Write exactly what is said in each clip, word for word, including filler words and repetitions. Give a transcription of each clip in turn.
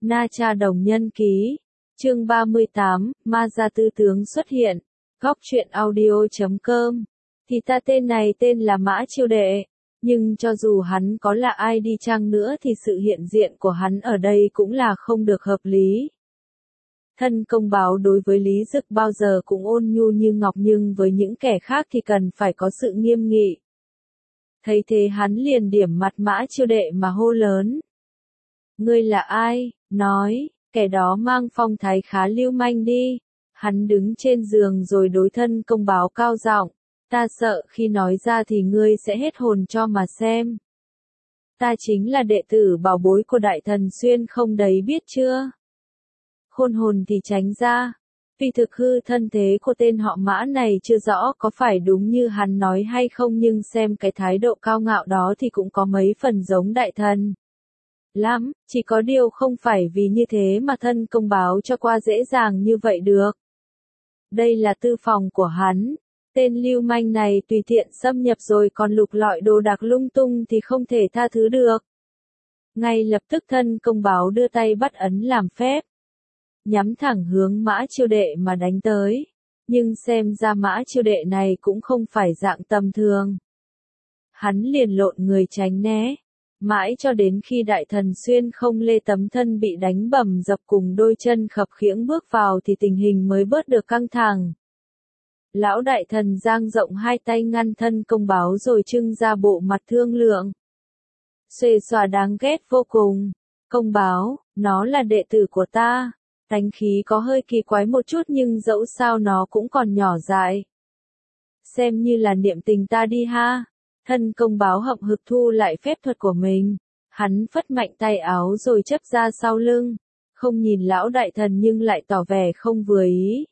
Na Cha Đồng Nhân Ký, chương ba mươi tám, Ma Gia Tư Tướng xuất hiện, góc truyện audio chấm com. Thì ta tên này tên là Mã Chiêu Đệ, nhưng cho dù hắn có là ai đi chăng nữa thì sự hiện diện của hắn ở đây cũng là không được hợp lý. Thân công báo đối với Lý Dực bao giờ cũng ôn nhu như ngọc, nhưng với những kẻ khác thì cần phải có sự nghiêm nghị. Thấy thế hắn liền điểm mặt Mã Chiêu Đệ mà hô lớn. Ngươi là ai? Nói, kẻ đó mang phong thái khá lưu manh đi. Hắn đứng trên giường rồi đối thân công báo cao giọng. Ta sợ khi nói ra thì ngươi sẽ hết hồn cho mà xem. Ta chính là đệ tử bảo bối của đại thần Xuyên không đấy, biết chưa? Khôn hồn thì tránh ra. Vì thực hư thân thế của tên họ Mã này chưa rõ có phải đúng như hắn nói hay không, nhưng xem cái thái độ cao ngạo đó thì cũng có mấy phần giống đại thần lắm, chỉ có điều không phải vì như thế mà thân công báo cho qua dễ dàng như vậy được. Đây là tư phòng của hắn, tên lưu manh này tùy tiện xâm nhập rồi còn lục lọi đồ đạc lung tung thì không thể tha thứ được. Ngay lập tức thân công báo đưa tay bắt ấn làm phép, nhắm thẳng hướng Mã Chiêu Đệ mà đánh tới, nhưng xem ra Mã Chiêu Đệ này cũng không phải dạng tầm thường. Hắn liền lộn người tránh né, mãi cho đến khi đại thần Xuyên không lê tấm thân bị đánh bầm dập cùng đôi chân khập khiễng bước vào thì tình hình mới bớt được căng thẳng. Lão đại thần dang rộng hai tay ngăn thân công báo rồi trưng ra bộ mặt thương lượng. Xuề xòa đáng ghét vô cùng. Công báo, nó là đệ tử của ta. Tánh khí có hơi kỳ quái một chút nhưng dẫu sao nó cũng còn nhỏ dại. Xem như là niệm tình ta đi ha. Thân công báo hậm hực thu lại phép thuật của mình. Hắn phất mạnh tay áo rồi chấp ra sau lưng. Không nhìn lão đại thần nhưng lại tỏ vẻ không vừa ý.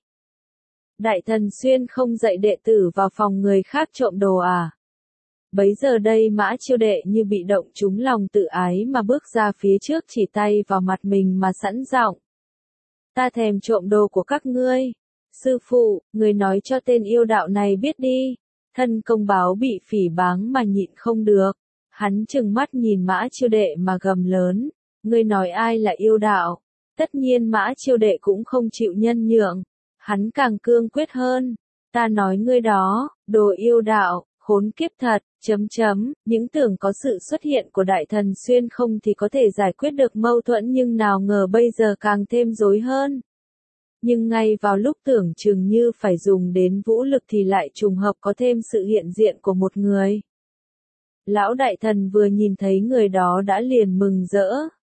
Đại thần Xuyên không dạy đệ tử vào phòng người khác trộm đồ à? Bấy giờ đây Mã Chiêu Đệ như bị động trúng lòng tự ái mà bước ra phía trước, chỉ tay vào mặt mình mà sẵn giọng. Ta thèm trộm đồ của các ngươi. Sư phụ, người nói cho tên yêu đạo này biết đi. Thân công báo bị phỉ báng mà nhịn không được. Hắn trừng mắt nhìn Mã Chiêu Đệ mà gầm lớn. Ngươi nói ai là yêu đạo? Tất nhiên Mã Chiêu Đệ cũng không chịu nhân nhượng. Hắn càng cương quyết hơn. Ta nói ngươi đó, đồ yêu đạo, khốn kiếp thật, chấm chấm, những tưởng có sự xuất hiện của đại thần Xuyên không thì có thể giải quyết được mâu thuẫn, nhưng nào ngờ bây giờ càng thêm rối hơn. Nhưng ngay vào lúc tưởng chừng như phải dùng đến vũ lực thì lại trùng hợp có thêm sự hiện diện của một người. Lão đại thần vừa nhìn thấy người đó đã liền mừng rỡ.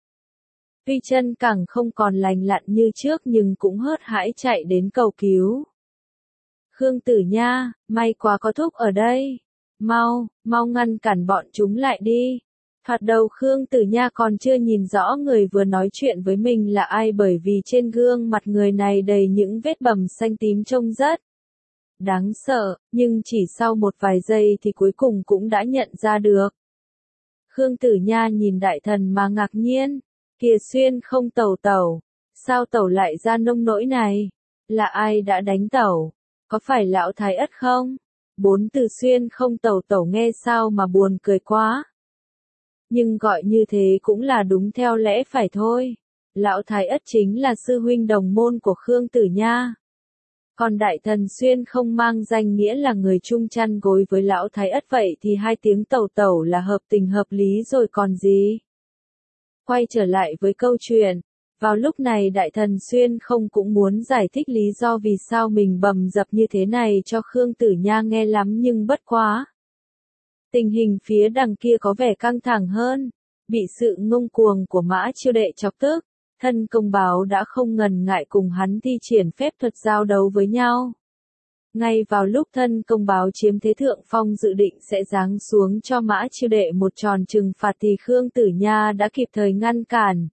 Tuy chân càng không còn lành lặn như trước nhưng cũng hớt hãi chạy đến cầu cứu. Khương Tử Nha, may quá có thúc ở đây. Mau, mau ngăn cản bọn chúng lại đi. Thoạt đầu Khương Tử Nha còn chưa nhìn rõ người vừa nói chuyện với mình là ai, bởi vì trên gương mặt người này đầy những vết bầm xanh tím trông rất đáng sợ, nhưng chỉ sau một vài giây thì cuối cùng cũng đã nhận ra được. Khương Tử Nha nhìn đại thần mà ngạc nhiên. Kìa Xuyên không tẩu tẩu, sao tẩu lại ra nông nỗi này? Là ai đã đánh tẩu? Có phải lão Thái Ất không? Bốn từ Xuyên không tẩu tẩu nghe sao mà buồn cười quá. Nhưng gọi như thế cũng là đúng theo lẽ phải thôi. Lão Thái Ất chính là sư huynh đồng môn của Khương Tử Nha. Còn đại thần Xuyên không mang danh nghĩa là người chung chăn gối với lão Thái Ất, vậy thì hai tiếng tẩu tẩu là hợp tình hợp lý rồi còn gì. Quay trở lại với câu chuyện, vào lúc này đại thần Xuyên không cũng muốn giải thích lý do vì sao mình bầm dập như thế này cho Khương Tử Nha nghe lắm, nhưng bất quá. Tình hình phía đằng kia có vẻ căng thẳng hơn, bị sự ngông cuồng của Mã Chiêu Đệ chọc tức, thân công báo đã không ngần ngại cùng hắn thi triển phép thuật giao đấu với nhau. Ngay vào lúc thân công báo chiếm thế thượng phong dự định sẽ giáng xuống cho Mã Chiêu Đệ một tròn trừng phạt thì Khương Tử Nha đã kịp thời ngăn cản.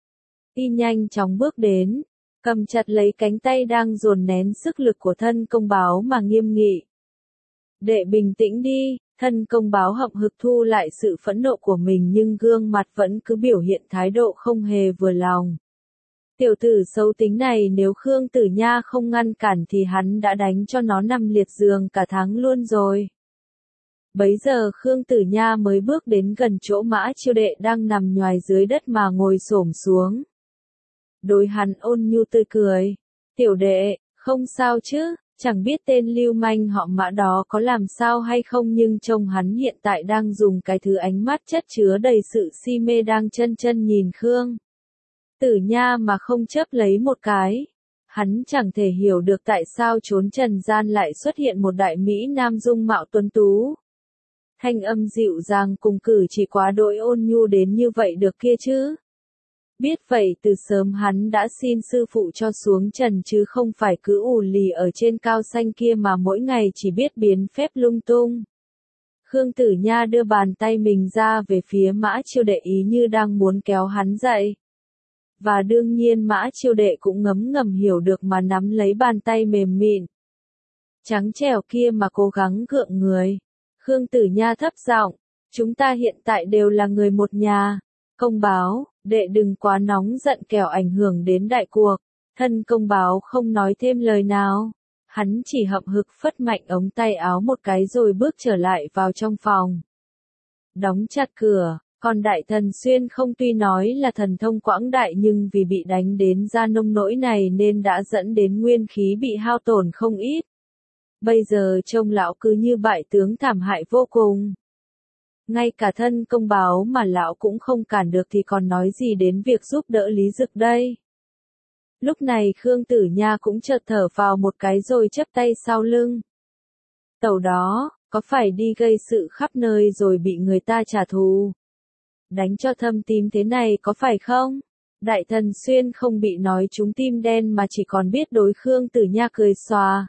Y nhanh chóng bước đến, cầm chặt lấy cánh tay đang dồn nén sức lực của thân công báo mà nghiêm nghị. Đệ bình tĩnh đi, thân công báo hậm hực thu lại sự phẫn nộ của mình nhưng gương mặt vẫn cứ biểu hiện thái độ không hề vừa lòng. Tiểu tử xấu tính này, nếu Khương Tử Nha không ngăn cản thì hắn đã đánh cho nó nằm liệt giường cả tháng luôn rồi. Bấy giờ Khương Tử Nha mới bước đến gần chỗ Mã Chiêu Đệ đang nằm nhoài dưới đất mà ngồi xổm xuống. đối hắn ôn nhu tươi cười. Tiểu đệ, không sao chứ, chẳng biết tên lưu manh họ Mã đó có làm sao hay không nhưng trông hắn hiện tại đang dùng cái thứ ánh mắt chất chứa đầy sự si mê đang chân chân nhìn Khương Tử Nha mà không chớp lấy một cái. Hắn chẳng thể hiểu được tại sao chốn trần gian lại xuất hiện một đại mỹ nam dung mạo tuấn tú. Thanh âm dịu dàng cùng cử chỉ quá đỗi ôn nhu đến như vậy được kia chứ. Biết vậy từ sớm hắn đã xin sư phụ cho xuống trần chứ không phải cứ ù lì ở trên cao xanh kia mà mỗi ngày chỉ biết biến phép lung tung. Khương Tử Nha đưa bàn tay mình ra về phía Mã Chiêu Đệ ý như đang muốn kéo hắn dậy. Và đương nhiên Mã Chiêu Đệ cũng ngấm ngầm hiểu được mà nắm lấy bàn tay mềm mịn trắng trẻo kia mà cố gắng gượng người. Khương Tử Nha thấp giọng, chúng ta hiện tại đều là người một nhà. Công báo, đệ đừng quá nóng giận kẻo ảnh hưởng đến đại cuộc. Thân công báo không nói thêm lời nào. Hắn chỉ hậm hực phất mạnh ống tay áo một cái rồi bước trở lại vào trong phòng. Đóng chặt cửa, còn đại thần Xuyên không tuy nói là thần thông quảng đại nhưng vì bị đánh đến ra nông nỗi này nên đã dẫn đến nguyên khí bị hao tổn không ít. Bây giờ trông lão cứ như bại tướng thảm hại vô cùng. Ngay cả thân công báo mà lão cũng không cản được thì còn nói gì đến việc giúp đỡ Lý Dực đây. Lúc này Khương Tử Nha cũng chợt thở vào một cái rồi chắp tay sau lưng. Tẩu đó, có phải đi gây sự khắp nơi rồi bị người ta trả thù? Đánh cho thâm tím thế này có phải không? Đại thần Xuyên không bị nói trúng tim đen mà chỉ còn biết đối Khương Tử Nha cười xòa.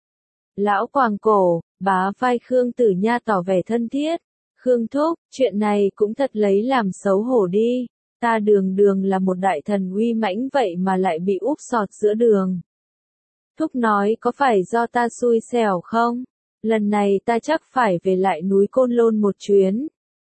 Lão quàng cổ, bá vai Khương Tử Nha tỏ vẻ thân thiết. Khương thúc, chuyện này cũng thật lấy làm xấu hổ đi. Ta đường đường là một đại thần uy mãnh vậy mà lại bị úp sọt giữa đường. Thúc nói có phải do ta xui xẻo không? Lần này ta chắc phải về lại núi Côn Lôn một chuyến.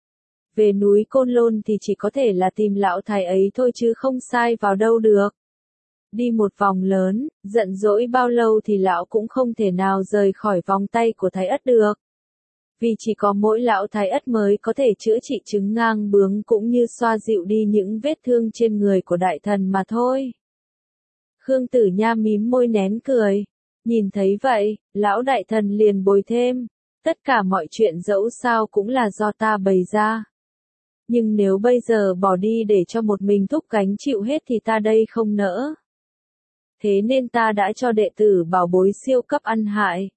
Về núi Côn Lôn thì chỉ có thể là tìm lão thái ấy thôi chứ không sai vào đâu được. Đi một vòng lớn, giận dỗi bao lâu thì lão cũng không thể nào rời khỏi vòng tay của thái ất được. Vì chỉ có mỗi lão thái ất mới có thể chữa trị chứng ngang bướng cũng như xoa dịu đi những vết thương trên người của đại thần mà thôi. Khương Tử Nha mím môi nén cười. Nhìn thấy vậy, lão đại thần liền bồi thêm. Tất cả mọi chuyện dẫu sao cũng là do ta bày ra. Nhưng nếu bây giờ bỏ đi để cho một mình thúc gánh chịu hết thì ta đây không nỡ. Thế nên ta đã cho đệ tử bảo bối siêu cấp ăn hại.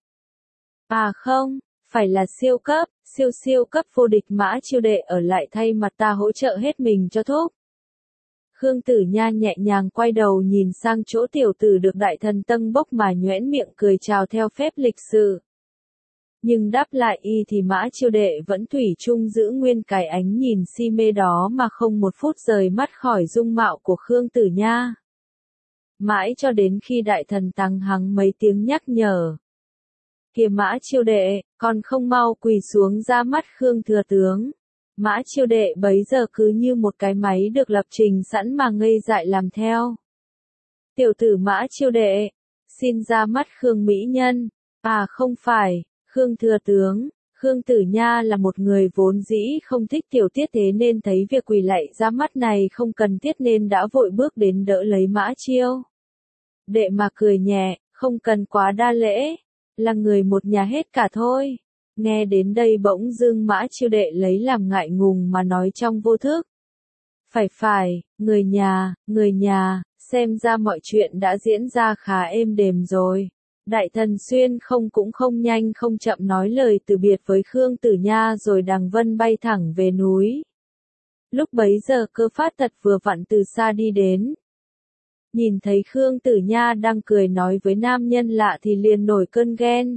À không, phải là siêu cấp, siêu siêu cấp vô địch Mã Chiêu Đệ ở lại thay mặt ta hỗ trợ hết mình cho thúc. Khương Tử Nha nhẹ nhàng quay đầu nhìn sang chỗ tiểu tử được đại thần tâng bốc mà nhoẻn miệng cười chào theo phép lịch sự. Nhưng đáp lại y thì Mã Chiêu Đệ vẫn thủy chung giữ nguyên cái ánh nhìn si mê đó mà không một phút rời mắt khỏi dung mạo của Khương Tử Nha. Mãi cho đến khi đại thần tăng hắng mấy tiếng nhắc nhở. Kìa Mã Chiêu Đệ, còn không mau quỳ xuống ra mắt Khương thừa tướng. Mã Chiêu Đệ bấy giờ cứ như một cái máy được lập trình sẵn mà ngây dại làm theo. Tiểu tử Mã Chiêu Đệ, xin ra mắt Khương mỹ nhân. À không phải, Khương thừa tướng. Khương Tử Nha là một người vốn dĩ không thích tiểu tiết thế nên thấy việc quỳ lạy ra mắt này không cần thiết nên đã vội bước đến đỡ lấy Mã Chiêu Đệ mà cười nhẹ, không cần quá đa lễ. Là người một nhà hết cả thôi. Nghe đến đây bỗng dưng Mã Chiêu Đệ lấy làm ngại ngùng mà nói trong vô thức. Phải phải, người nhà, người nhà, xem ra mọi chuyện đã diễn ra khá êm đềm rồi. Đại thần Xuyên không cũng không nhanh không chậm nói lời từ biệt với Khương Tử Nha rồi đằng vân bay thẳng về núi. Lúc bấy giờ Cơ Phát Tật vừa vặn từ xa đi đến. Nhìn thấy Khương Tử Nha đang cười nói với nam nhân lạ thì liền nổi cơn ghen.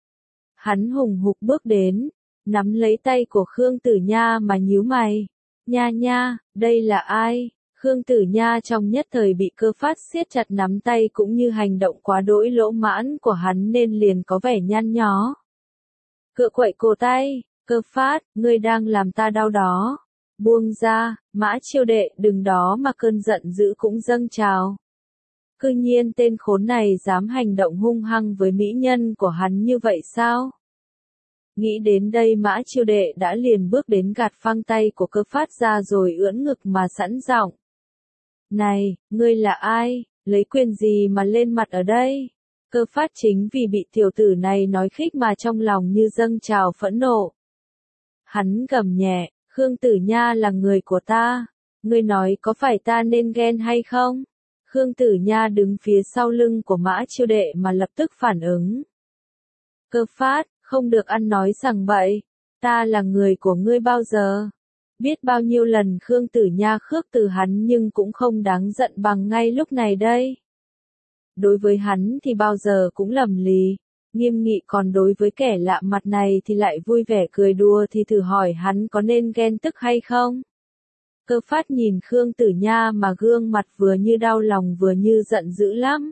Hắn hùng hục bước đến, nắm lấy tay của Khương Tử Nha mà nhíu mày. Nha nha, đây là ai? Khương Tử Nha trong nhất thời bị Cơ Phát siết chặt nắm tay cũng như hành động quá đỗi lỗ mãn của hắn nên liền có vẻ nhăn nhó. Cựa quậy cổ tay, Cơ Phát, ngươi đang làm ta đau đó. Buông ra, Mã Chiêu Đệ đừng đó mà cơn giận dữ cũng dâng trào. Cư nhiên tên khốn này dám hành động hung hăng với mỹ nhân của hắn như vậy sao? Nghĩ đến đây Mã Chiêu Đệ đã liền bước đến gạt phăng tay của Cơ Phát ra rồi ưỡn ngực mà sẵn giọng. Này, ngươi là ai, lấy quyền gì mà lên mặt ở đây? Cơ Phát chính vì bị tiểu tử này nói khích mà trong lòng như dâng trào phẫn nộ. Hắn gầm nhẹ, Khương Tử Nha là người của ta, ngươi nói có phải ta nên ghen hay không? Khương Tử Nha đứng phía sau lưng của Mã Chiêu Đệ mà lập tức phản ứng. Cơ Phát, không được ăn nói sằng bậy, ta là người của ngươi bao giờ? Biết bao nhiêu lần Khương Tử Nha khước từ hắn nhưng cũng không đáng giận bằng ngay lúc này đây. Đối với hắn thì bao giờ cũng lầm lì, nghiêm nghị, còn đối với kẻ lạ mặt này thì lại vui vẻ cười đùa, thì thử hỏi hắn có nên ghen tức hay không? Cơ Phát nhìn Khương Tử Nha mà gương mặt vừa như đau lòng vừa như giận dữ lắm.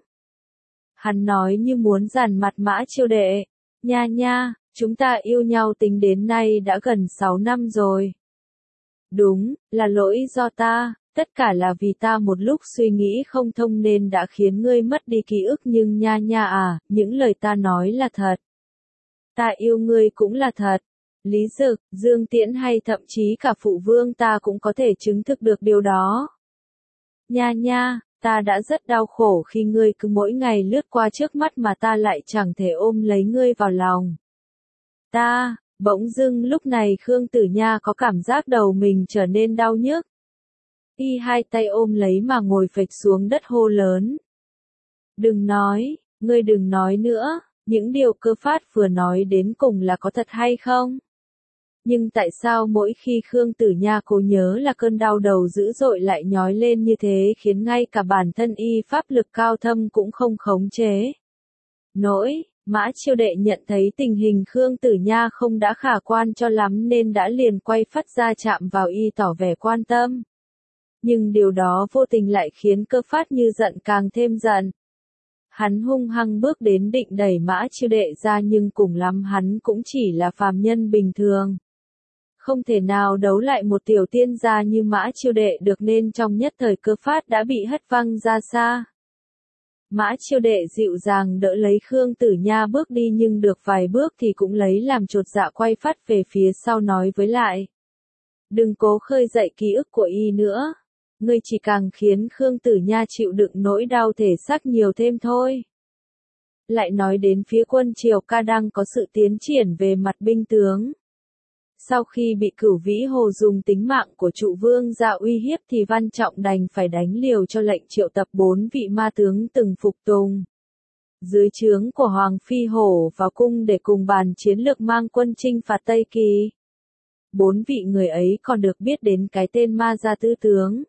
Hắn nói như muốn giàn mặt Mã Chiêu Đệ, Nha nha, chúng ta yêu nhau tính đến nay đã gần sáu năm rồi. Đúng, là lỗi do ta, tất cả là vì ta một lúc suy nghĩ không thông nên đã khiến ngươi mất đi ký ức, nhưng Nha nha à, những lời ta nói là thật. Ta yêu ngươi cũng là thật. Lý Dực, Dương Tiễn hay thậm chí cả phụ vương ta cũng có thể chứng thực được điều đó. Nha nha, ta đã rất đau khổ khi ngươi cứ mỗi ngày lướt qua trước mắt mà ta lại chẳng thể ôm lấy ngươi vào lòng. Ta, bỗng dưng lúc này Khương Tử Nha có cảm giác đầu mình trở nên đau nhức. Y hai tay ôm lấy mà ngồi phịch xuống đất hô lớn. Đừng nói, ngươi đừng nói nữa, những điều Cơ Phát vừa nói đến cùng là có thật hay không? Nhưng tại sao mỗi khi Khương Tử Nha cố nhớ là cơn đau đầu dữ dội lại nhói lên như thế, khiến ngay cả bản thân y pháp lực cao thâm cũng không khống chế nổi? Mã Chiêu Đệ nhận thấy tình hình Khương Tử Nha không đã khả quan cho lắm nên đã liền quay phát ra chạm vào y tỏ vẻ quan tâm. Nhưng điều đó vô tình lại khiến Cơ Phát như giận càng thêm giận. Hắn hung hăng bước đến định đẩy Mã Chiêu Đệ ra, nhưng cùng lắm hắn cũng chỉ là phàm nhân bình thường. Không thể nào đấu lại một tiểu tiên gia như Mã Chiêu Đệ được, nên trong nhất thời Cơ Phát đã bị hất văng ra xa. Mã Chiêu Đệ dịu dàng đỡ lấy Khương Tử Nha bước đi, nhưng được vài bước thì cũng lấy làm chột dạ quay phát về phía sau nói với lại. Đừng cố khơi dậy ký ức của y nữa. Ngươi chỉ càng khiến Khương Tử Nha chịu đựng nỗi đau thể xác nhiều thêm thôi. Lại nói đến phía quân Triều Ca đang có sự tiến triển về mặt binh tướng. Sau khi bị Cửu Vĩ Hồ dùng tính mạng của Trụ Vương gia uy hiếp thì Văn Trọng đành phải đánh liều cho lệnh triệu tập bốn vị ma tướng từng phục tùng dưới trướng của Hoàng Phi Hổ vào cung để cùng bàn chiến lược mang quân chinh phạt Tây Kỳ. Bốn vị người ấy còn được biết đến cái tên Ma Gia Tứ Tướng.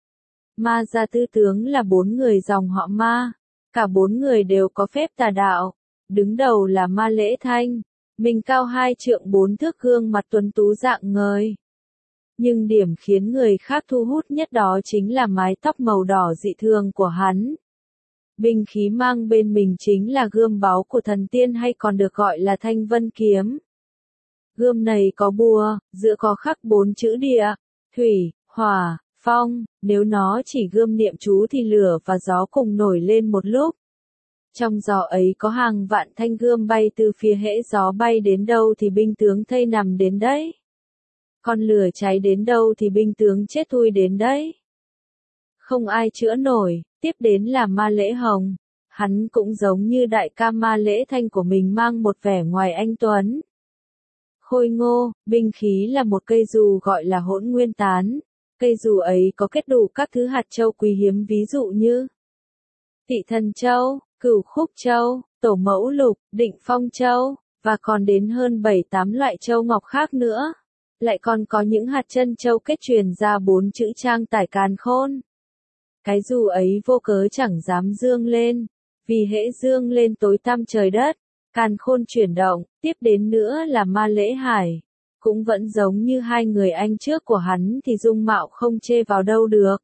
Ma Gia Tứ Tướng là bốn người dòng họ Ma, cả bốn người đều có phép tà đạo. Đứng đầu là Ma Lễ Thanh, mình cao hai trượng bốn thước, gương mặt tuấn tú rạng ngời. Nhưng điểm khiến người khác thu hút nhất đó chính là mái tóc màu đỏ dị thường của hắn. Binh khí mang bên mình chính là gươm báu của thần tiên, hay còn được gọi là Thanh Vân Kiếm. Gươm này có bùa, giữa có khắc bốn chữ địa, thủy, hỏa, phong, nếu nó chỉ gươm niệm chú thì lửa và gió cùng nổi lên một lúc. Trong gió ấy có hàng vạn thanh gươm bay từ phía, hễ gió bay đến đâu thì binh tướng thây nằm đến đấy. Còn lửa cháy đến đâu thì binh tướng chết thui đến đấy. Không ai chữa nổi. Tiếp đến là Ma Lễ Hồng. Hắn cũng giống như đại ca Ma Lễ Thanh của mình, mang một vẻ ngoài anh tuấn khôi ngô. Binh khí là một cây dù gọi là Hỗn Nguyên Tán. Cây dù ấy có kết đủ các thứ hạt châu quý hiếm, ví dụ như Tị Thần Châu, Cửu Khúc Châu, Tổ Mẫu Lục, Định Phong Châu, và còn đến hơn bảy tám loại châu ngọc khác nữa. Lại còn có những hạt chân châu kết truyền ra bốn chữ Trang Tải Càn Khôn. Cái dù ấy vô cớ chẳng dám dương lên, vì hễ dương lên tối tăm trời đất, càn khôn chuyển động. Tiếp đến nữa là Ma Lễ Hải, cũng vẫn giống như hai người anh trước của hắn thì dung mạo không chê vào đâu được.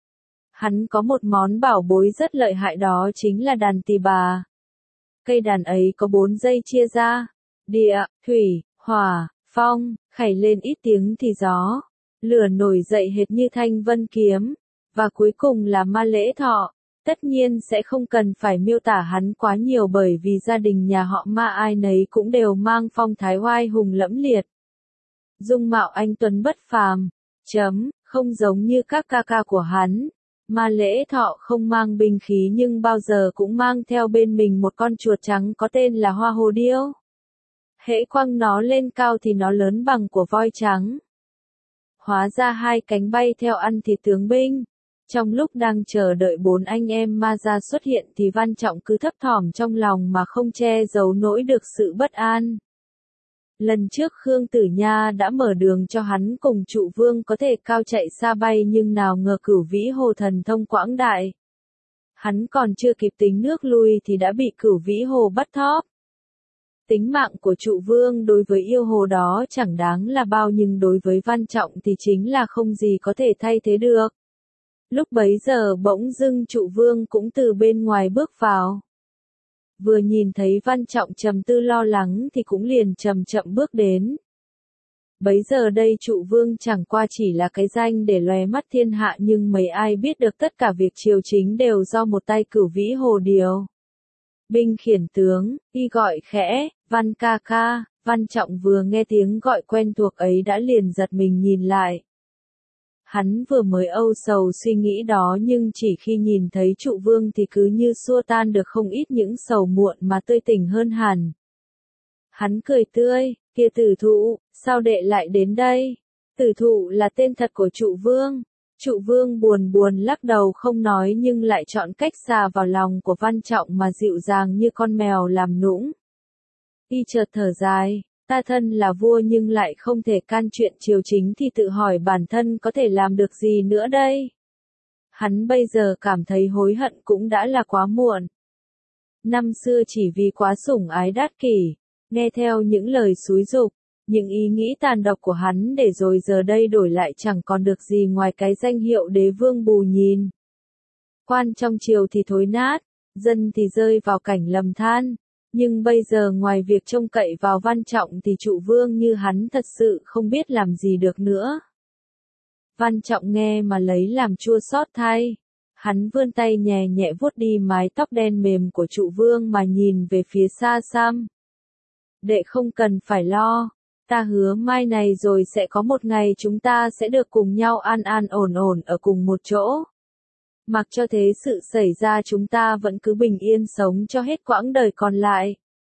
Hắn có một món bảo bối rất lợi hại, đó chính là đàn tỳ bà. Cây đàn ấy có bốn dây chia ra, địa, thủy, hỏa, phong, khảy lên ít tiếng thì gió, lửa nổi dậy hệt như Thanh Vân Kiếm, và cuối cùng là Ma Lễ Thọ. Tất nhiên sẽ không cần phải miêu tả hắn quá nhiều, bởi vì gia đình nhà họ Ma ai nấy cũng đều mang phong thái oai hùng lẫm liệt. Dung mạo anh tuấn bất phàm, chấm, không giống như các ca ca của hắn. Ma Lễ Thọ không mang binh khí nhưng bao giờ cũng mang theo bên mình một con chuột trắng có tên là Hoa Hồ Điêu. Hễ quăng nó lên cao thì nó lớn bằng của voi trắng. Hóa ra hai cánh bay theo ăn thịt tướng binh. Trong lúc đang chờ đợi bốn anh em ma ra xuất hiện thì Văn Trọng cứ thấp thỏm trong lòng mà không che giấu nỗi được sự bất an. Lần trước Khương Tử Nha đã mở đường cho hắn cùng Trụ Vương có thể cao chạy xa bay nhưng nào ngờ Cửu Vĩ Hồ thần thông quảng đại. Hắn còn chưa kịp tính nước lui thì đã bị Cửu Vĩ Hồ bắt thóp. Tính mạng của Trụ Vương đối với yêu hồ đó chẳng đáng là bao nhưng đối với Văn Trọng thì chính là không gì có thể thay thế được. Lúc bấy giờ bỗng dưng Trụ Vương cũng từ bên ngoài bước vào. Vừa nhìn thấy Văn Trọng trầm tư lo lắng thì cũng liền chậm chậm bước đến. Bấy giờ đây Trụ Vương chẳng qua chỉ là cái danh để lóe mắt thiên hạ nhưng mấy ai biết được tất cả việc triều chính đều do một tay Cửu Vĩ Hồ điều. Binh khiển tướng, y gọi khẽ, Văn ca ca, Văn Trọng vừa nghe tiếng gọi quen thuộc ấy đã liền giật mình nhìn lại. Hắn vừa mới âu sầu suy nghĩ đó nhưng chỉ khi nhìn thấy Trụ Vương thì cứ như xua tan được không ít những sầu muộn mà tươi tỉnh hơn hẳn. Hắn cười tươi, kia Tử Thụ, sao đệ lại đến đây? Tử Thụ là tên thật của Trụ Vương. Trụ Vương buồn buồn lắc đầu không nói nhưng lại chọn cách xà vào lòng của Văn Trọng mà dịu dàng như con mèo làm nũng. Y chợt thở dài, ta thân là vua nhưng lại không thể can chuyện triều chính thì tự hỏi bản thân có thể làm được gì nữa đây. Hắn bây giờ cảm thấy hối hận cũng đã là quá muộn. Năm xưa chỉ vì quá sủng ái Đát Kỷ, nghe theo những lời xúi giục, những ý nghĩ tàn độc của hắn để rồi giờ đây đổi lại chẳng còn được gì ngoài cái danh hiệu đế vương bù nhìn. Quan trong triều thì thối nát, dân thì rơi vào cảnh lầm than, nhưng bây giờ ngoài việc trông cậy vào Văn Trọng thì Trụ Vương như hắn thật sự không biết làm gì được nữa. Văn Trọng nghe mà lấy làm chua xót thay. Hắn vươn tay nhẹ nhẹ vuốt đi mái tóc đen mềm của Trụ Vương mà nhìn về phía xa xăm. Đệ không cần phải lo. Ta hứa mai này rồi sẽ có một ngày chúng ta sẽ được cùng nhau an an ổn ổn ở cùng một chỗ. Mặc cho thế sự xảy ra chúng ta vẫn cứ bình yên sống cho hết quãng đời còn lại.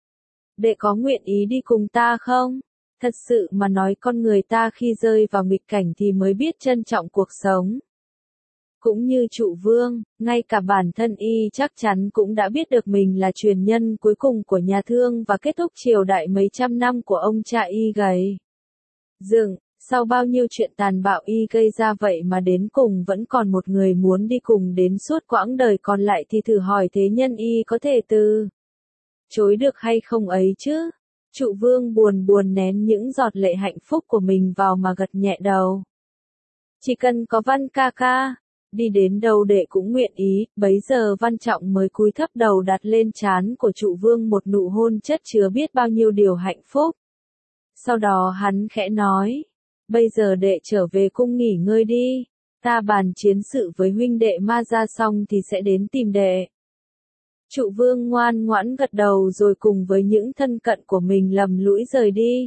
Đệ có nguyện ý đi cùng ta không? Thật sự mà nói con người ta khi rơi vào nghịch cảnh thì mới biết trân trọng cuộc sống. Cũng như Trụ Vương, ngay cả bản thân y chắc chắn cũng đã biết được mình là truyền nhân cuối cùng của nhà Thương và kết thúc triều đại mấy trăm năm của ông cha y gầy dựng. Sau bao nhiêu chuyện tàn bạo y gây ra vậy mà đến cùng vẫn còn một người muốn đi cùng đến suốt quãng đời còn lại thì thử hỏi thế nhân y có thể từ chối được hay không ấy chứ? Trụ Vương buồn buồn nén những giọt lệ hạnh phúc của mình vào mà gật nhẹ đầu. Chỉ cần có Văn ca ca, đi đến đâu đệ cũng nguyện ý. Bấy giờ Văn Trọng mới cúi thấp đầu đặt lên trán của Trụ Vương một nụ hôn chất chứa biết bao nhiêu điều hạnh phúc. Sau đó hắn khẽ nói, bây giờ đệ trở về cung nghỉ ngơi đi, ta bàn chiến sự với huynh đệ ma ra xong thì sẽ đến tìm đệ. Trụ Vương ngoan ngoãn gật đầu rồi cùng với những thân cận của mình lầm lũi rời đi.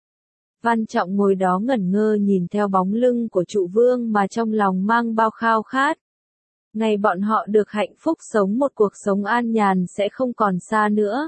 Văn Trọng ngồi đó ngẩn ngơ nhìn theo bóng lưng của Trụ Vương mà trong lòng mang bao khao khát. Ngày bọn họ được hạnh phúc sống một cuộc sống an nhàn sẽ không còn xa nữa.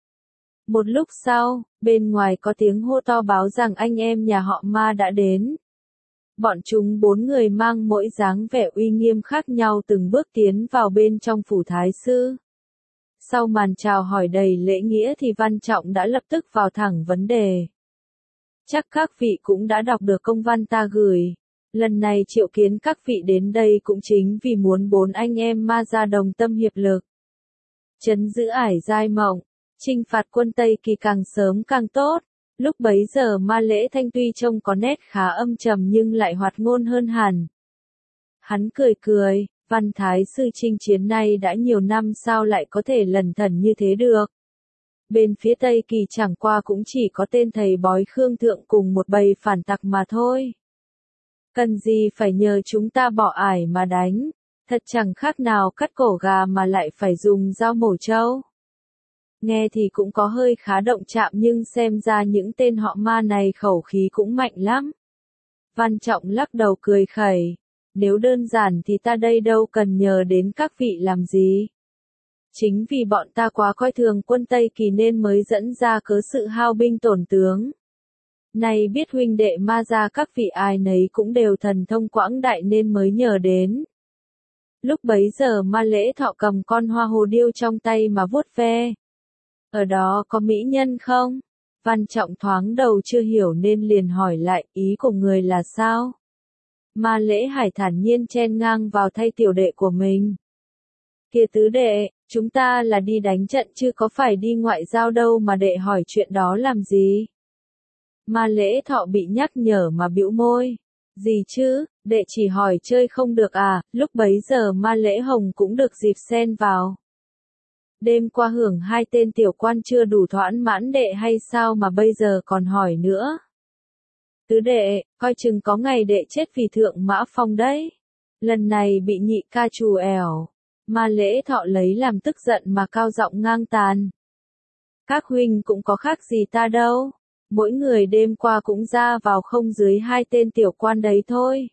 Một lúc sau, bên ngoài có tiếng hô to báo rằng anh em nhà họ Ma đã đến. Bọn chúng bốn người mang mỗi dáng vẻ uy nghiêm khác nhau từng bước tiến vào bên trong phủ thái sư. Sau màn chào hỏi đầy lễ nghĩa thì Văn Trọng đã lập tức vào thẳng vấn đề. Chắc các vị cũng đã đọc được công văn ta gửi. Lần này triệu kiến các vị đến đây cũng chính vì muốn bốn anh em Ma ra đồng tâm hiệp lực. Trấn giữ ải giai mộng, chinh phạt quân Tây Kỳ càng sớm càng tốt. Lúc bấy giờ Ma Lễ Thanh tuy trông có nét khá âm trầm nhưng lại hoạt ngôn hơn hẳn. Hắn cười cười, Văn Thái sư chinh chiến này đã nhiều năm sao lại có thể lẩn thẩn như thế được. Bên phía Tây Kỳ chẳng qua cũng chỉ có tên thầy bói Khương Thượng cùng một bầy phản tặc mà thôi. Cần gì phải nhờ chúng ta bỏ ải mà đánh, thật chẳng khác nào cắt cổ gà mà lại phải dùng dao mổ trâu. Nghe thì cũng có hơi khá động chạm nhưng xem ra những tên họ Ma này khẩu khí cũng mạnh lắm. Văn Trọng lắc đầu cười khẩy, Nếu đơn giản thì ta đây đâu cần nhờ đến các vị làm gì. Chính vì bọn ta quá coi thường quân Tây Kỳ nên mới dẫn ra cớ sự hao binh tổn tướng. Này biết huynh đệ Ma Gia các vị ai nấy cũng đều thần thông quảng đại nên mới nhờ đến. Lúc bấy giờ Ma Lễ Thọ cầm con hoa hồ điêu trong tay mà vuốt ve. Ở đó có mỹ nhân không? Văn Trọng thoáng đầu chưa hiểu nên liền hỏi lại ý của người là sao? Ma Lễ Hải thản nhiên chen ngang vào thay tiểu đệ của mình. Kia tứ đệ, chúng ta là đi đánh trận chứ có phải đi ngoại giao đâu mà đệ hỏi chuyện đó làm gì? Ma Lễ Thọ bị nhắc nhở mà bĩu môi. Gì chứ, đệ chỉ hỏi chơi không được à, lúc bấy giờ Ma Lễ Hồng cũng được dịp xen vào. Đêm qua hưởng hai tên tiểu quan chưa đủ thỏa mãn đệ hay sao mà bây giờ còn hỏi nữa. Tứ đệ, coi chừng có ngày đệ chết vì thượng mã phong đấy. Lần này bị nhị ca trù ẻo. Ma Lễ Thọ lấy làm tức giận mà cao giọng ngang tàn. Các huynh cũng có khác gì ta đâu. Mỗi người đêm qua cũng ra vào không dưới hai tên tiểu quan đấy thôi.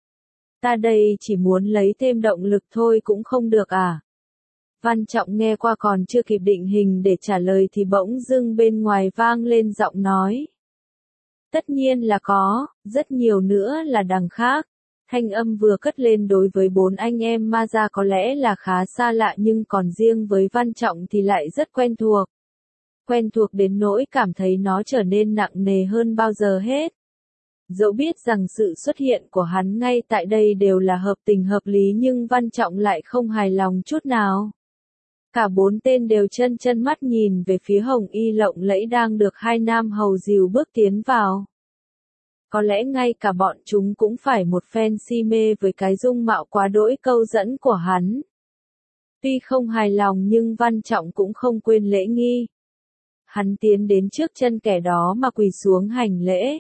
Ta đây chỉ muốn lấy thêm động lực thôi cũng không được à. Văn Trọng nghe qua còn chưa kịp định hình để trả lời thì bỗng dưng bên ngoài vang lên giọng nói. Tất nhiên là có, rất nhiều nữa là đằng khác. Thanh âm vừa cất lên đối với bốn anh em Ma Gia có lẽ là khá xa lạ nhưng còn riêng với Văn Trọng thì lại rất quen thuộc. Quen thuộc đến nỗi cảm thấy nó trở nên nặng nề hơn bao giờ hết. Dẫu biết rằng sự xuất hiện của hắn ngay tại đây đều là hợp tình hợp lý nhưng Văn Trọng lại không hài lòng chút nào. Cả bốn tên đều chân chân mắt nhìn về phía hồng y lộng lẫy đang được hai nam hầu dìu bước tiến vào. Có lẽ ngay cả bọn chúng cũng phải một phen si mê với cái dung mạo quá đỗi câu dẫn của hắn. Tuy không hài lòng nhưng Văn Trọng cũng không quên lễ nghi. Hắn tiến đến trước chân kẻ đó mà quỳ xuống hành lễ.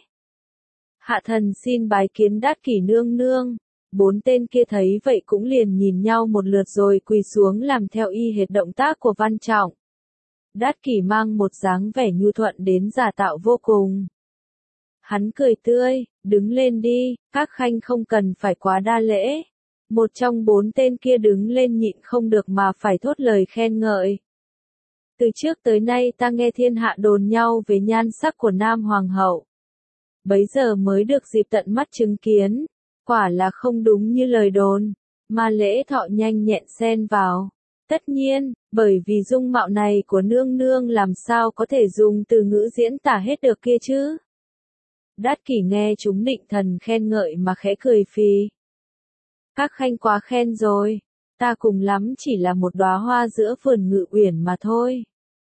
Hạ thần xin bái kiến Đát Kỷ nương nương. Bốn tên kia thấy vậy cũng liền nhìn nhau một lượt rồi quỳ xuống làm theo y hệt động tác của Văn Trọng. Đát Kỷ mang một dáng vẻ nhu thuận đến giả tạo vô cùng. Hắn cười tươi, đứng lên đi, các khanh không cần phải quá đa lễ. Một trong bốn tên kia đứng lên nhịn không được mà phải thốt lời khen ngợi. Từ trước tới nay ta nghe thiên hạ đồn nhau về nhan sắc của Nam Hoàng hậu. Bấy giờ mới được dịp tận mắt chứng kiến. Quả là không đúng như lời đồn. Ma Lễ Thọ nhanh nhẹn xen vào. Tất nhiên, bởi vì dung mạo này của nương nương làm sao có thể dùng từ ngữ diễn tả hết được kia chứ. Đát Kỷ nghe chúng định thần khen ngợi mà khẽ cười phì. Các khanh quá khen rồi. Ta cùng lắm chỉ là một đóa hoa giữa vườn Ngự Uyển mà thôi.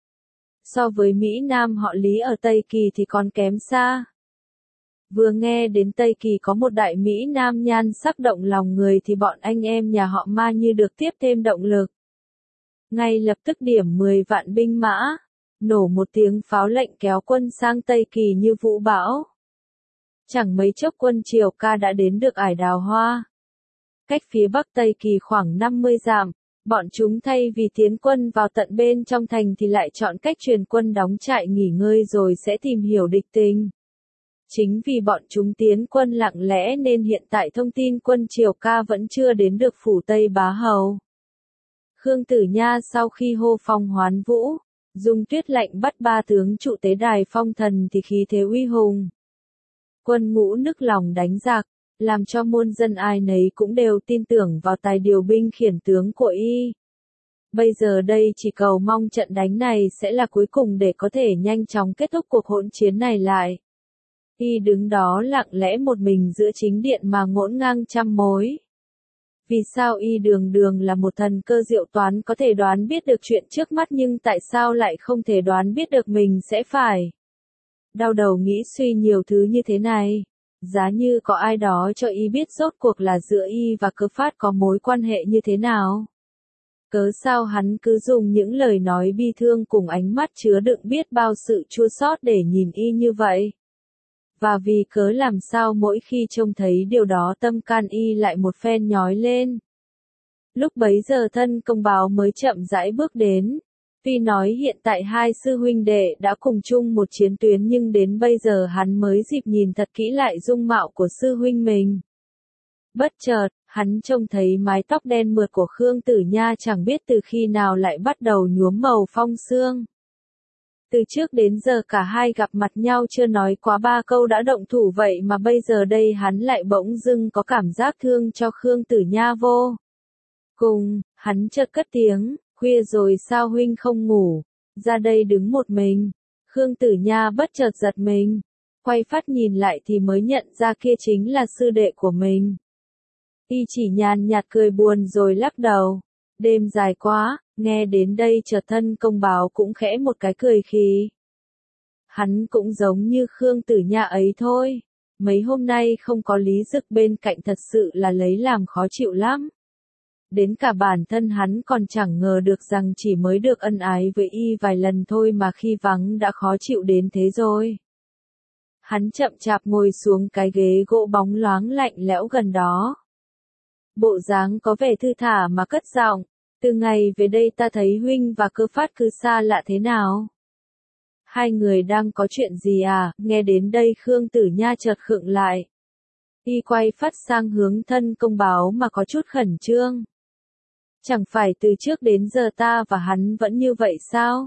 So với Mỹ Nam họ Lý ở Tây Kỳ thì còn kém xa. Vừa nghe đến Tây Kỳ có một đại Mỹ Nam nhan sắc động lòng người thì bọn anh em nhà họ Ma như được tiếp thêm động lực. Ngay lập tức điểm mười vạn binh mã, nổ một tiếng pháo lệnh kéo quân sang Tây Kỳ như vũ bão. Chẳng mấy chốc quân Triều Ca đã đến được ải Đào Hoa. Cách phía bắc Tây Kỳ khoảng năm mươi dặm, bọn chúng thay vì tiến quân vào tận bên trong thành thì lại chọn cách truyền quân đóng trại nghỉ ngơi rồi sẽ tìm hiểu địch tình. Chính vì bọn chúng tiến quân lặng lẽ nên hiện tại thông tin quân Triều Ca vẫn chưa đến được phủ Tây Bá Hầu. Khương Tử Nha sau khi hô phong hoán vũ, dùng tuyết lệnh bắt ba tướng trụ tế đài phong thần thì khí thế uy hùng. Quân ngũ nức lòng đánh giặc, làm cho muôn dân ai nấy cũng đều tin tưởng vào tài điều binh khiển tướng của y. Bây giờ đây chỉ cầu mong trận đánh này sẽ là cuối cùng để có thể nhanh chóng kết thúc cuộc hỗn chiến này lại. Y đứng đó lặng lẽ một mình giữa chính điện mà ngổn ngang trăm mối. Vì sao y đường đường là một thần cơ diệu toán có thể đoán biết được chuyện trước mắt nhưng tại sao lại không thể đoán biết được mình sẽ phải đau đầu nghĩ suy nhiều thứ như thế này. Giá như có ai đó cho y biết rốt cuộc là giữa y và Cơ Phát có mối quan hệ như thế nào. Cớ sao hắn cứ dùng những lời nói bi thương cùng ánh mắt chứa đựng biết bao sự chua xót để nhìn y như vậy. Và vì cớ làm sao mỗi khi trông thấy điều đó tâm can y lại một phen nhói lên. Lúc bấy giờ thân công báo mới chậm rãi bước đến. Tuy nói hiện tại hai sư huynh đệ đã cùng chung một chiến tuyến nhưng đến bây giờ hắn mới dịp nhìn thật kỹ lại dung mạo của sư huynh mình. Bất chợt, Hắn trông thấy mái tóc đen mượt của Khương Tử Nha chẳng biết từ khi nào lại bắt đầu nhuốm màu phong sương. Từ trước đến giờ cả hai gặp mặt nhau chưa nói quá ba câu đã động thủ vậy mà bây giờ đây hắn lại bỗng dưng có cảm giác thương cho Khương Tử Nha vô cùng, hắn chợt cất tiếng, khuya rồi sao huynh không ngủ, ra đây đứng một mình. Khương Tử Nha bất chợt giật mình, quay phát nhìn lại thì mới nhận ra kia chính là sư đệ của mình. Y chỉ nhàn nhạt cười buồn rồi lắc đầu, đêm dài quá, nghe đến đây chợt thân công báo cũng khẽ một cái cười khí. Hắn cũng giống như Khương Tử Nha ấy thôi, mấy hôm nay không có Lý Dực bên cạnh thật sự là lấy làm khó chịu lắm. Đến cả bản thân hắn còn chẳng ngờ được rằng chỉ mới được ân ái với y vài lần thôi mà khi vắng đã khó chịu đến thế rồi. Hắn chậm chạp ngồi xuống cái ghế gỗ bóng loáng lạnh lẽo gần đó. Bộ dáng có vẻ thư thả mà cất giọng, từ ngày về đây ta thấy huynh và Cơ Phát cứ xa lạ thế nào? Hai người đang có chuyện gì à? Nghe đến đây Khương Tử Nha chợt khựng lại. Y quay phát sang hướng thân công báo mà có chút khẩn trương. Chẳng phải từ trước đến giờ ta và hắn vẫn như vậy sao?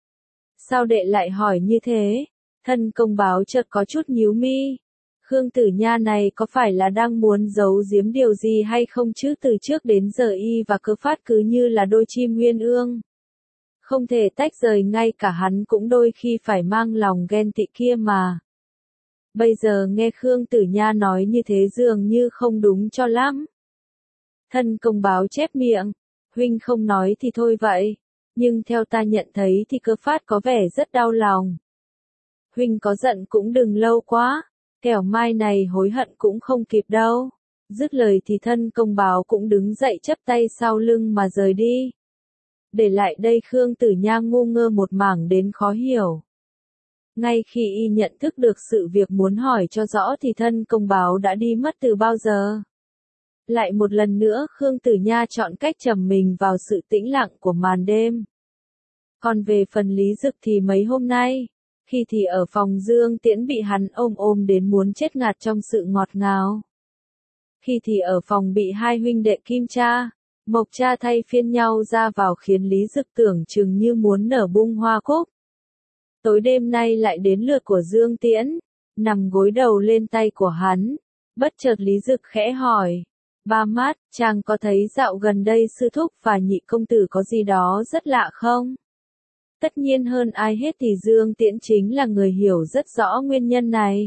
Sao đệ lại hỏi như thế? Thân công báo chợt có chút nhíu mi. Khương Tử Nha này có phải là đang muốn giấu giếm điều gì hay không chứ? Từ trước đến giờ y và Cơ Phát cứ như là đôi chim uyên ương. Không thể tách rời, ngay cả hắn cũng đôi khi phải mang lòng ghen tị kia mà. Bây giờ nghe Khương Tử Nha nói như thế dường như không đúng cho lắm. Thân công báo chép miệng, huynh không nói thì thôi vậy, nhưng theo ta nhận thấy thì Cơ Phát có vẻ rất đau lòng. Huynh có giận cũng đừng lâu quá, kẻo mai này hối hận cũng không kịp đâu. Dứt lời thì thân công báo cũng đứng dậy chắp tay sau lưng mà rời đi. Để lại đây Khương Tử Nha ngu ngơ một mảng đến khó hiểu. Ngay khi y nhận thức được sự việc muốn hỏi cho rõ thì thân công báo đã đi mất từ bao giờ. Lại một lần nữa Khương Tử Nha chọn cách trầm mình vào sự tĩnh lặng của màn đêm. Còn về phần Lý Dực thì mấy hôm nay, khi thì ở phòng Dương Tiễn bị hắn ôm ôm đến muốn chết ngạt trong sự ngọt ngào. Khi thì ở phòng bị hai huynh đệ Kim Cha, Mộc Cha thay phiên nhau ra vào khiến Lý Dực tưởng chừng như muốn nở bung hoa cúc. Tối đêm nay lại đến lượt của Dương Tiễn, nằm gối đầu lên tay của hắn. Bất chợt Lý Dực khẽ hỏi, Ba Mát, chàng có thấy dạo gần đây sư thúc và nhị công tử có gì đó rất lạ không? Tất nhiên hơn ai hết thì Dương Tiễn chính là người hiểu rất rõ nguyên nhân này.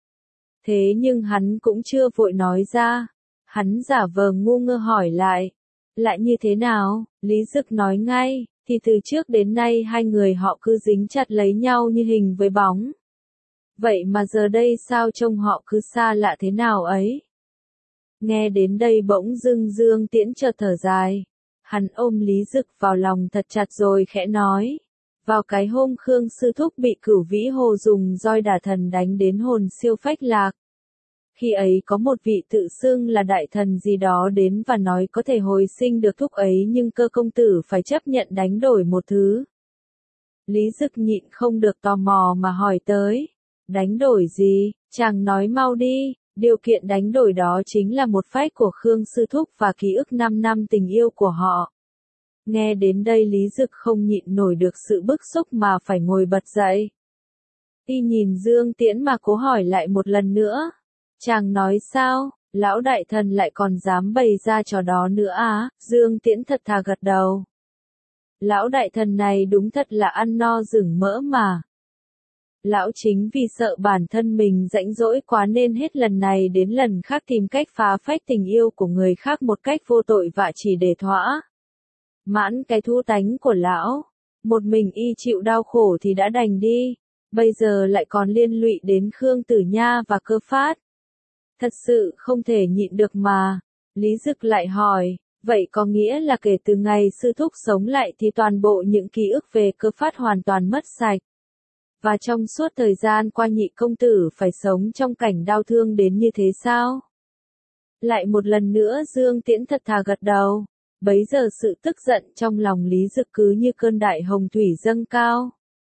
Thế nhưng hắn cũng chưa vội nói ra. Hắn giả vờ ngu ngơ hỏi lại. Lại như thế nào? Lý Dực nói ngay, thì từ trước đến nay hai người họ cứ dính chặt lấy nhau như hình với bóng. Vậy mà giờ đây sao trông họ cứ xa lạ thế nào ấy? Nghe đến đây bỗng dưng Dương Tiễn chợt thở dài. Hắn ôm Lý Dực vào lòng thật chặt rồi khẽ nói. Vào cái hôm Khương sư thúc bị Cửu Vĩ Hồ dùng roi đả thần đánh đến hồn siêu phách lạc. Khi ấy có một vị tự xưng là đại thần gì đó đến và nói có thể hồi sinh được thúc ấy, nhưng Cơ công tử phải chấp nhận đánh đổi một thứ. Lý Dực nhịn không được tò mò mà hỏi tới. Đánh đổi gì? Chàng nói mau đi. Điều kiện đánh đổi đó chính là một phách của Khương sư thúc và ký ức năm năm tình yêu của họ. Nghe đến đây Lý Dực không nhịn nổi được sự bức xúc mà phải ngồi bật dậy. Y nhìn Dương Tiễn mà cố hỏi lại một lần nữa. Chàng nói sao? Lão đại thần lại còn dám bày ra trò đó nữa á? Dương Tiễn thật thà gật đầu. Lão đại thần này đúng thật là ăn no rừng mỡ mà. Lão chính vì sợ bản thân mình rãnh rỗi quá nên hết lần này đến lần khác tìm cách phá phách tình yêu của người khác một cách vô tội vạ chỉ để thỏa mãn cái thú tánh của lão. Một mình y chịu đau khổ thì đã đành đi, bây giờ lại còn liên lụy đến Khương Tử Nha và Cơ Phát. Thật sự không thể nhịn được mà. Lý Dực lại hỏi, vậy có nghĩa là kể từ ngày sư thúc sống lại thì toàn bộ những ký ức về Cơ Phát hoàn toàn mất sạch. Và trong suốt thời gian qua nhị công tử phải sống trong cảnh đau thương đến như thế sao? Lại một lần nữa Dương Tiễn thật thà gật đầu. Bấy giờ sự tức giận trong lòng Lý Dực cứ như cơn đại hồng thủy dâng cao.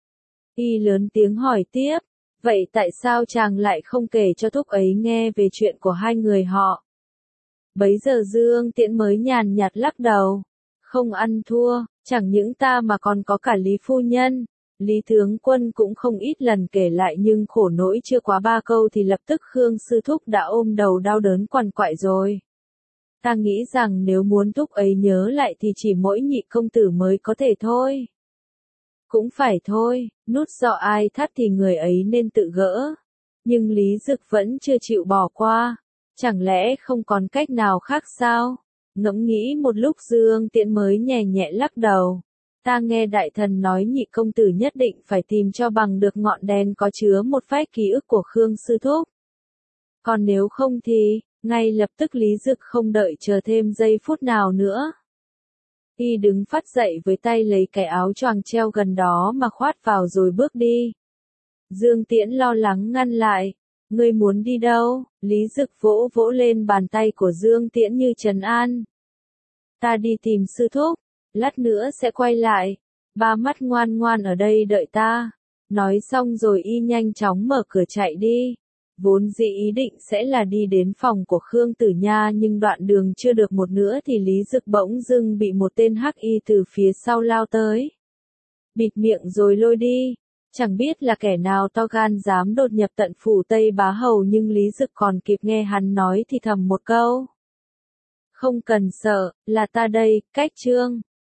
Y lớn tiếng hỏi tiếp, vậy tại sao chàng lại không kể cho thúc ấy nghe về chuyện của hai người họ? Bấy giờ Dương Tiễn mới nhàn nhạt lắc đầu. Không ăn thua, chẳng những ta mà còn có cả Lý Phu Nhân. Lý tướng quân cũng không ít lần kể lại nhưng khổ nỗi chưa quá ba câu thì lập tức Khương Sư Thúc đã ôm đầu đau đớn quằn quại rồi. Ta nghĩ rằng nếu muốn Thúc ấy nhớ lại thì chỉ mỗi nhị công tử mới có thể thôi. Cũng phải thôi, nút do ai thắt thì người ấy nên tự gỡ. Nhưng Lý Dực vẫn chưa chịu bỏ qua. Chẳng lẽ không còn cách nào khác sao? Ngẫm nghĩ một lúc Dương Tiễn mới nhẹ nhẹ lắc đầu. Ta nghe đại thần nói nhị công tử nhất định phải tìm cho bằng được ngọn đèn có chứa một phách ký ức của Khương Sư Thúc. Còn nếu không thì, ngay lập tức Lý Dực không đợi chờ thêm giây phút nào nữa. Y đứng phắt dậy với tay lấy cái áo choàng treo gần đó mà khoát vào rồi bước đi. Dương Tiễn lo lắng ngăn lại. Ngươi muốn đi đâu? Lý Dực vỗ vỗ lên bàn tay của Dương Tiễn như trấn an. Ta đi tìm Sư Thúc, lát nữa sẽ quay lại. Ba mắt ngoan ngoan ở đây đợi ta. Nói xong rồi y nhanh chóng mở cửa chạy đi. Vốn dĩ ý định sẽ là đi đến phòng của Khương Tử Nha nhưng đoạn đường chưa được một nữa thì Lý Dực bỗng dưng bị một tên hắc y từ phía sau lao tới. Bịt miệng rồi lôi đi. Chẳng biết là kẻ nào to gan dám đột nhập tận phủ Tây Bá Hầu nhưng Lý Dực còn kịp nghe hắn nói thì thầm một câu. Không cần sợ, là ta đây, Cách Trương.